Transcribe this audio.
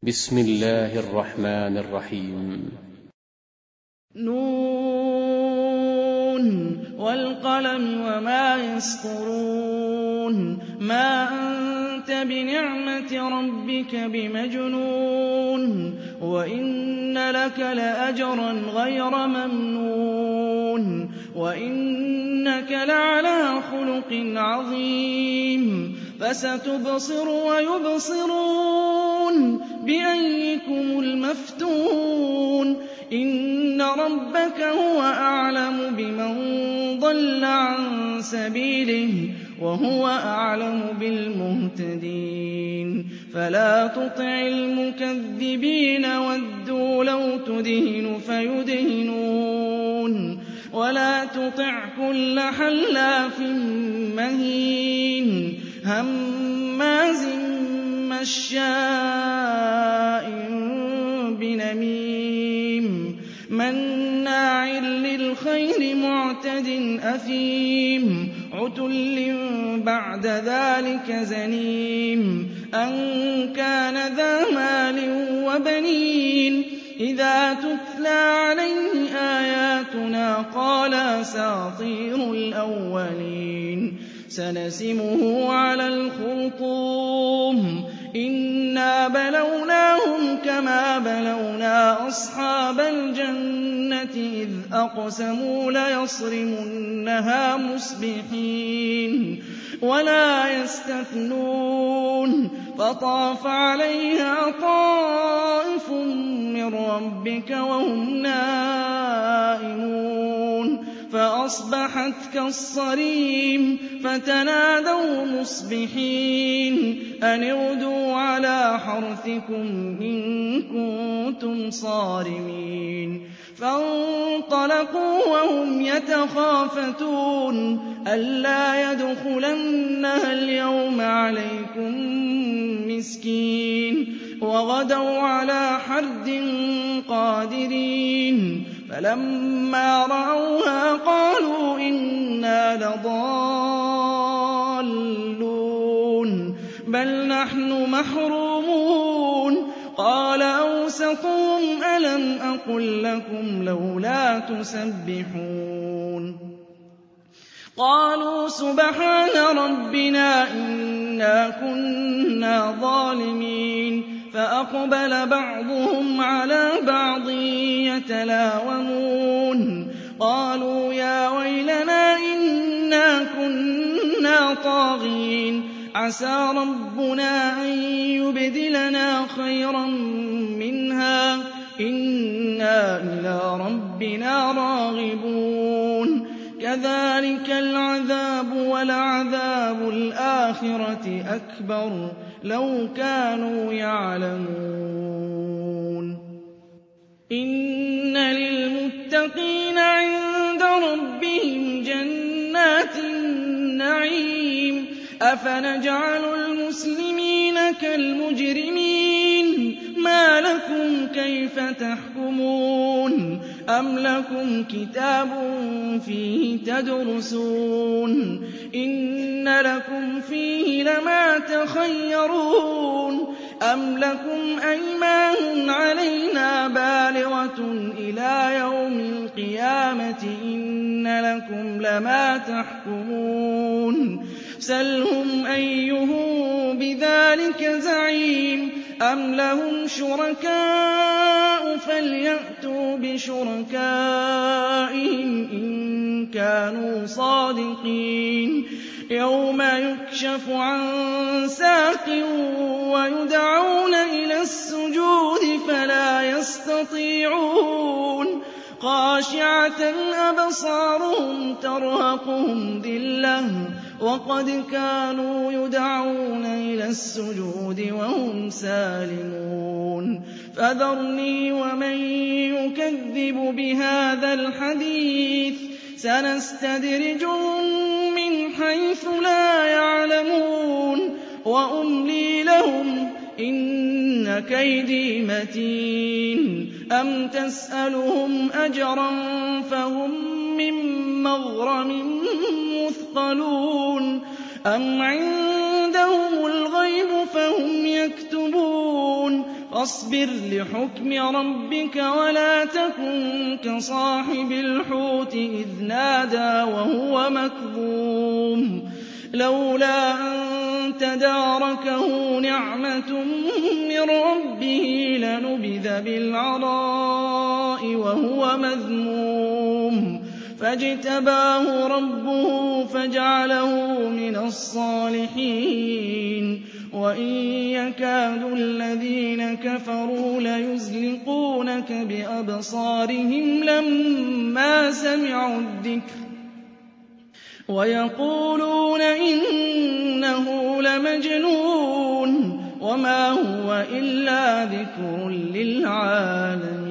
بسم الله الرحمن الرحيم. نون والقلم وما يسطرون ما أنت بنعمة ربك بمجنون وإن لك لأجرا غير ممنون وإنك لعلى خلق عظيم فستبصر ويبصرون بأيكم المفتون إن ربك هو أعلم بمن ضل عن سبيله وهو أعلم بالمهتدين فلا تطع المكذبين ودوا لو تدهن فيدهنون ولا تطع كل حلاف مهين هماز مشاء بنميم مناع للخير معتد أثيم عتل بعد ذلك زنيم أن كان ذا مال وبنين إذا تتلى عليه آياتنا قال أساطير الأولين سنسمه على الخرطوم إنا بلوناهم كما بلونا أصحاب الجنة إذ أقسموا ليصرمنها مصبحين ولا يستثنون فطاف عليها طائف من ربك وهم نائمون فأصبحت كالصريم فتنادوا مصبحين أن اغدوا على حرثكم إن كنتم صارمين فانطلقوا وهم يتخافتون ألا يدخلنها اليوم عليكم مسكين وغدوا على حرد قادرين فلما رأوها قالوا إنا لضالون بل نحن محرومون قال أوسطهم ألم أقل لكم لولا تسبحون قالوا سبحان ربنا إنا كنا ظالمين فأقبل بعضهم على بعض يتلاومون قالوا يا ويلنا إنا كنا طاغين عسى ربنا أن يبدلنا خيرا منها إنا إلى ربنا راغبون كذلك العذاب ولعذاب الآخرة أكبر لو كانوا يعلمون إن للمتقين عند ربهم جنات النعيم أفنجعل المسلمين كالمجرمين ما لكم كيف تحكمون أم لكم كتاب فيه تدرسون إن لكم فيه لما تخيرون أم لكم أيمان علينا بالغة إلى يوم القيامة إن لكم لما تحكمون سلهم أيهم بذلك زعيم أم لهم شركاء فليأتوا بشركائهم إن كانوا صادقين يوم يكشف عن ساق ويدعون إلى السجود فلا يستطيعون خاشعة أبصارهم ترهقهم ذلة وقد كانوا يدعون إلى السجود وهم سالمون فذرني ومن يكذب بهذا الحديث سنستدرجهم من حيث لا يعلمون وأملي لهم إن كيدي متين أم تسألهم أجرا فهم من مغرم مثقلون أم عندهم الغيب فهم يكتبون فاصبر لحكم ربك ولا تكن كصاحب الحوت إذ نادى وهو مكظوم لولا أن تداركه نعمة من ربه لنبذ بالعراء وهو مذموم فاجتباه ربه فجعله من الصالحين وإن يكاد الذين كفروا ليزلقونك بأبصارهم لما سمعوا الذكر ويقولون إنه لمجنون وما هو إلا ذكر للعالمين.